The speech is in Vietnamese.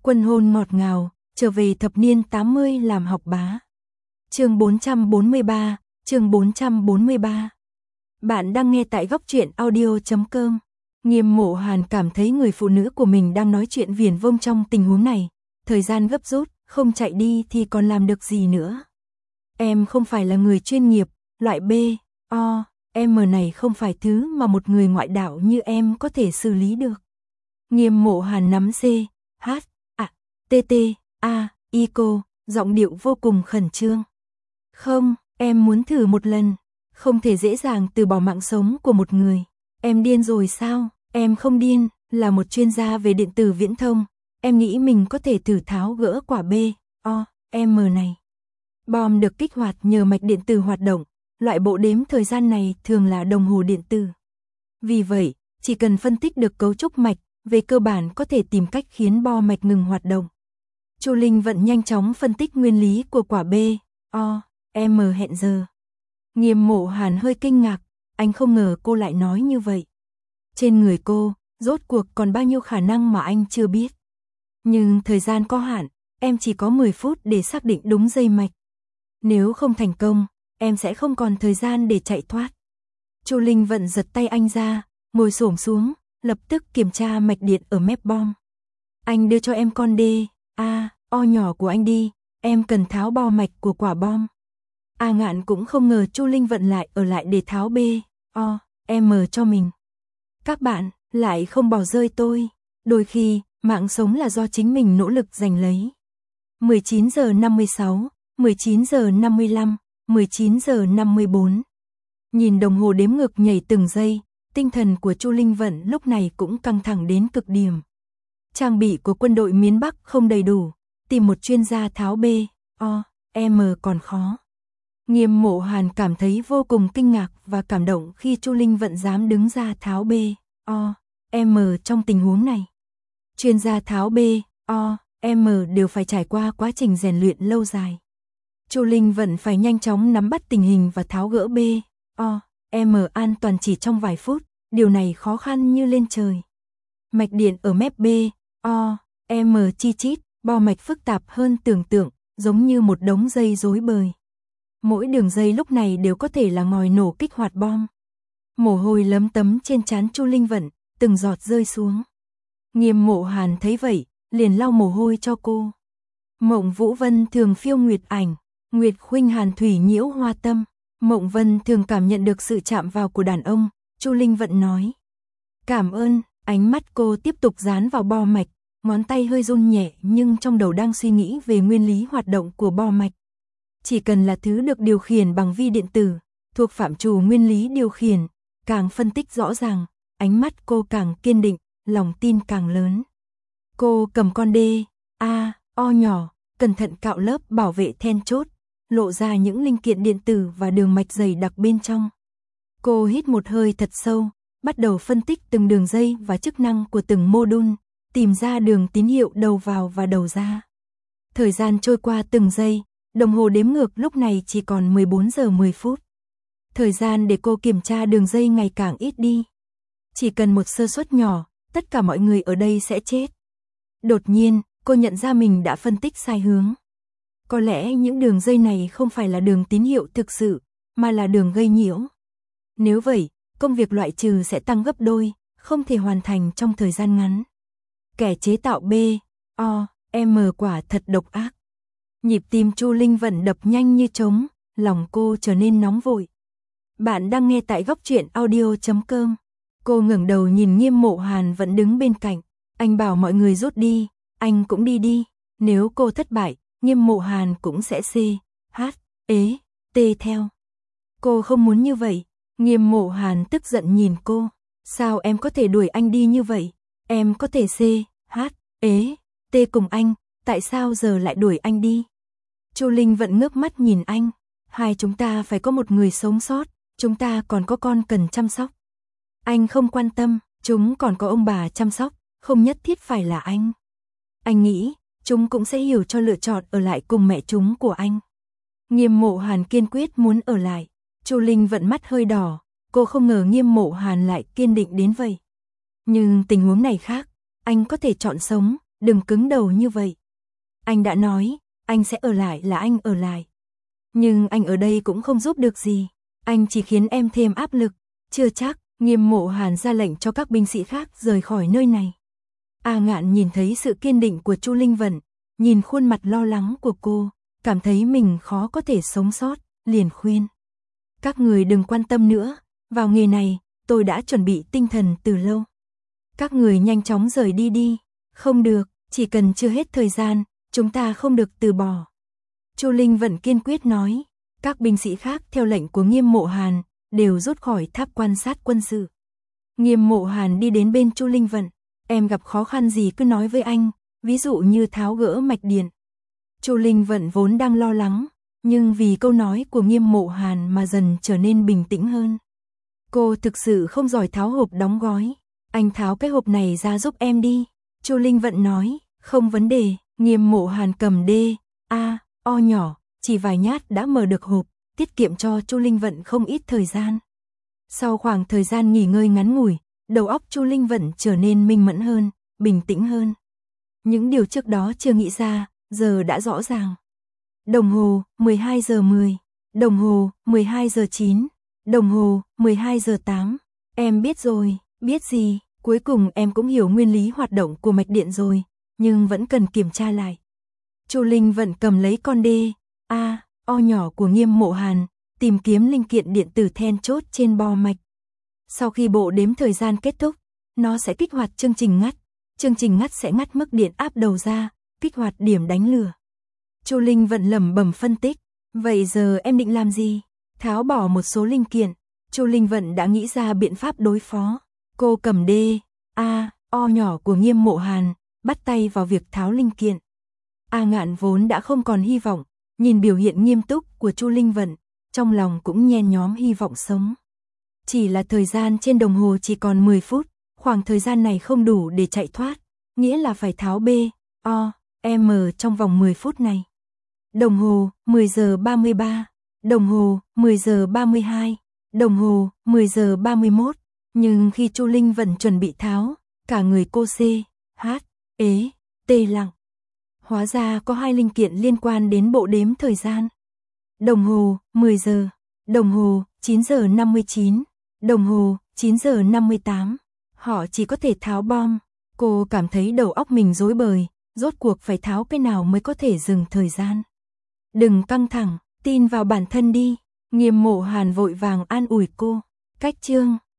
Quân hôn ngọt ngào, trở về thập niên 80 làm học bá. Chương 443, chương 443. Bạn đang nghe tại góc truyện audio.com. Nghiêm Mộ Hàn cảm thấy người phụ nữ của mình đang nói chuyện viển vông trong tình huống này. Thời gian gấp rút, không chạy đi thì còn làm được gì nữa. Em không phải là người chuyên nghiệp, loại B, O, M này không phải thứ mà một người ngoại đạo như em có thể xử lý được. Nghiêm Mộ Hàn nắm C, H, A, T, T, A, I cô, giọng điệu vô cùng khẩn trương. Không, em muốn thử một lần. Không thể dễ dàng từ bỏ mạng sống của một người. Em điên rồi sao? Em không điên, là một chuyên gia về điện tử viễn thông. Em nghĩ mình có thể thử tháo gỡ quả B, O, M này. Bom được kích hoạt nhờ mạch điện tử hoạt động. Loại bộ đếm thời gian này thường là đồng hồ điện tử. Vì vậy, chỉ cần phân tích được cấu trúc mạch, về cơ bản có thể tìm cách khiến bo mạch ngừng hoạt động. Chu Linh Vận nhanh chóng phân tích nguyên lý của quả B, O, M hẹn giờ. Nghiêm Mộ Hàn hơi kinh ngạc, anh không ngờ cô lại nói như vậy. Trên người cô, rốt cuộc còn bao nhiêu khả năng mà anh chưa biết. Nhưng thời gian có hạn, em chỉ có 10 phút để xác định đúng dây mạch. Nếu không thành công, em sẽ không còn thời gian để chạy thoát. Chu Linh Vận giật tay anh ra, ngồi xổm xuống, lập tức kiểm tra mạch điện ở mép bom. Anh đưa cho em con D, A, O nhỏ của anh đi, em cần tháo bo mạch của quả bom. A Ngạn cũng không ngờ Chu Linh Vận lại ở lại để tháo B, O, M cho mình. Các bạn lại không bỏ rơi tôi, đôi khi mạng sống là do chính mình nỗ lực giành lấy. 19 giờ 56, 19 giờ 55, 19 giờ 54. Nhìn đồng hồ đếm ngược nhảy từng giây, tinh thần của Chu Linh Vận lúc này cũng căng thẳng đến cực điểm. Trang bị của quân đội miền Bắc không đầy đủ, tìm một chuyên gia tháo B, O, M còn khó. Nghiêm Mộ Hàn cảm thấy vô cùng kinh ngạc và cảm động khi Chu Linh Vận dám đứng ra tháo B, O, M trong tình huống này. Chuyên gia tháo B, O, M đều phải trải qua quá trình rèn luyện lâu dài. Chu Linh Vận phải nhanh chóng nắm bắt tình hình và tháo gỡ B, O, M an toàn chỉ trong vài phút, điều này khó khăn như lên trời. Mạch điện ở mép B, O, M chi chít, bo mạch phức tạp hơn tưởng tượng, giống như một đống dây rối bời. Mỗi đường dây lúc này đều có thể là ngòi nổ kích hoạt bom. Mồ hôi lấm tấm trên trán Chu Linh Vận, từng giọt rơi xuống. Nghiêm Mộ Hàn thấy vậy, liền lau mồ hôi cho cô. Mộng Vũ Vân thường phiêu nguyệt ảnh, Nguyệt khuynh hàn thủy nhiễu hoa tâm. Mộng Vân thường cảm nhận được sự chạm vào của đàn ông, Chu Linh Vận nói. Cảm ơn, ánh mắt cô tiếp tục dán vào bo mạch, ngón tay hơi run nhẹ nhưng trong đầu đang suy nghĩ về nguyên lý hoạt động của bo mạch. Chỉ cần là thứ được điều khiển bằng vi điện tử, thuộc phạm trù nguyên lý điều khiển, càng phân tích rõ ràng, ánh mắt cô càng kiên định, lòng tin càng lớn. Cô cầm con D, A, O nhỏ, cẩn thận cạo lớp bảo vệ then chốt, lộ ra những linh kiện điện tử và đường mạch dày đặc bên trong. Cô hít một hơi thật sâu, bắt đầu phân tích từng đường dây và chức năng của từng mô đun, tìm ra đường tín hiệu đầu vào và đầu ra. Thời gian trôi qua từng giây, đồng hồ đếm ngược lúc này chỉ còn 14 giờ 10 phút. Thời gian để cô kiểm tra đường dây ngày càng ít đi. Chỉ cần một sơ suất nhỏ, tất cả mọi người ở đây sẽ chết. Đột nhiên, cô nhận ra mình đã phân tích sai hướng. Có lẽ những đường dây này không phải là đường tín hiệu thực sự, mà là đường gây nhiễu. Nếu vậy, công việc loại trừ sẽ tăng gấp đôi, không thể hoàn thành trong thời gian ngắn. Kẻ chế tạo B, O, M quả thật độc ác. Nhịp tim Chu Linh Vận đập nhanh như trống, lòng cô trở nên nóng vội. Bạn đang nghe tại góc truyện audio.com. Cô ngẩng đầu nhìn Nghiêm Mộ Hàn vẫn đứng bên cạnh. Anh bảo mọi người rút đi, anh cũng đi đi. Nếu cô thất bại, Nghiêm Mộ Hàn cũng sẽ C, H, E, T theo. Cô không muốn như vậy. Nghiêm Mộ Hàn tức giận nhìn cô. Sao em có thể đuổi anh đi như vậy? Em có thể C, H, E, T cùng anh, tại sao giờ lại đuổi anh đi? Chu Linh Vận ngước mắt nhìn anh. Hai chúng ta phải có một người sống sót, chúng ta còn có con cần chăm sóc. Anh không quan tâm, chúng còn có ông bà chăm sóc, không nhất thiết phải là anh. Anh nghĩ, chúng cũng sẽ hiểu cho lựa chọn ở lại cùng mẹ chúng của anh. Nghiêm Mộ Hàn kiên quyết muốn ở lại. Chu Linh Vận mắt hơi đỏ, cô không ngờ Nghiêm Mộ Hàn lại kiên định đến vậy. Nhưng tình huống này khác, anh có thể chọn sống, đừng cứng đầu như vậy. Anh đã nói, anh sẽ ở lại là anh ở lại. Nhưng anh ở đây cũng không giúp được gì, anh chỉ khiến em thêm áp lực, chưa chắc. Nghiêm Mộ Hàn ra lệnh cho các binh sĩ khác rời khỏi nơi này. A Ngạn nhìn thấy sự kiên định của Chu Linh Vận, nhìn khuôn mặt lo lắng của cô, cảm thấy mình khó có thể sống sót, liền khuyên. Các người đừng quan tâm nữa, vào nghề này, tôi đã chuẩn bị tinh thần từ lâu. Các người nhanh chóng rời đi đi, không được, chỉ cần chưa hết thời gian, chúng ta không được từ bỏ. Chu Linh Vận kiên quyết nói, các binh sĩ khác theo lệnh của Nghiêm Mộ Hàn, đều rút khỏi tháp quan sát quân sự. Nghiêm Mộ Hàn đi đến bên Chu Linh Vận, em gặp khó khăn gì cứ nói với anh, ví dụ như tháo gỡ mạch điện. Chu Linh Vận vốn đang lo lắng, nhưng vì câu nói của Nghiêm Mộ Hàn mà dần trở nên bình tĩnh hơn. Cô thực sự không giỏi tháo hộp đóng gói, anh tháo cái hộp này ra giúp em đi. Chu Linh Vận nói, không vấn đề. Nghiêm Mộ Hàn cầm O nhỏ, chỉ vài nhát đã mở được hộp, tiết kiệm cho Chu Linh Vận không ít thời gian. Sau khoảng thời gian nghỉ ngơi ngắn ngủi, đầu óc Chu Linh Vận trở nên minh mẫn hơn, bình tĩnh hơn. Những điều trước đó chưa nghĩ ra, giờ đã rõ ràng. Đồng hồ, 12 giờ 10. Đồng hồ, 12 giờ 9. Đồng hồ, 12 giờ 8. Em biết rồi, biết gì, cuối cùng em cũng hiểu nguyên lý hoạt động của mạch điện rồi, nhưng vẫn cần kiểm tra lại. Chu Linh Vận cầm lấy con O nhỏ của Nghiêm Mộ Hàn, tìm kiếm linh kiện điện tử then chốt trên bo mạch. Sau khi bộ đếm thời gian kết thúc, nó sẽ kích hoạt chương trình ngắt. Chương trình ngắt sẽ ngắt mức điện áp đầu ra, kích hoạt điểm đánh lửa. Chu Linh Vận lẩm bẩm phân tích, vậy giờ em định làm gì? Tháo bỏ một số linh kiện. Chu Linh Vận đã nghĩ ra biện pháp đối phó. Cô cầm O nhỏ của Nghiêm Mộ Hàn, bắt tay vào việc tháo linh kiện. A Ngạn vốn đã không còn hy vọng, nhìn biểu hiện nghiêm túc của Chu Linh Vận, trong lòng cũng nhen nhóm hy vọng sống. Chỉ là thời gian trên đồng hồ chỉ còn 10 phút, khoảng thời gian này không đủ để chạy thoát, nghĩa là phải tháo M trong vòng 10 phút này. Đồng hồ, 10 giờ 33, đồng hồ, 10 giờ 32, đồng hồ, 10 giờ 31, nhưng khi Chu Linh Vận chuẩn bị tháo, cả người cô tê lặng. Hóa ra có hai linh kiện liên quan đến bộ đếm thời gian. Đồng hồ, 10 giờ, đồng hồ, 9 giờ 59, đồng hồ, 9 giờ 58. Họ chỉ có thể tháo bom. Cô cảm thấy đầu óc mình rối bời, rốt cuộc phải tháo cái nào mới có thể dừng thời gian. Đừng căng thẳng, tin vào bản thân đi. Nghiêm Mộ Hàn vội vàng an ủi cô. Cách chương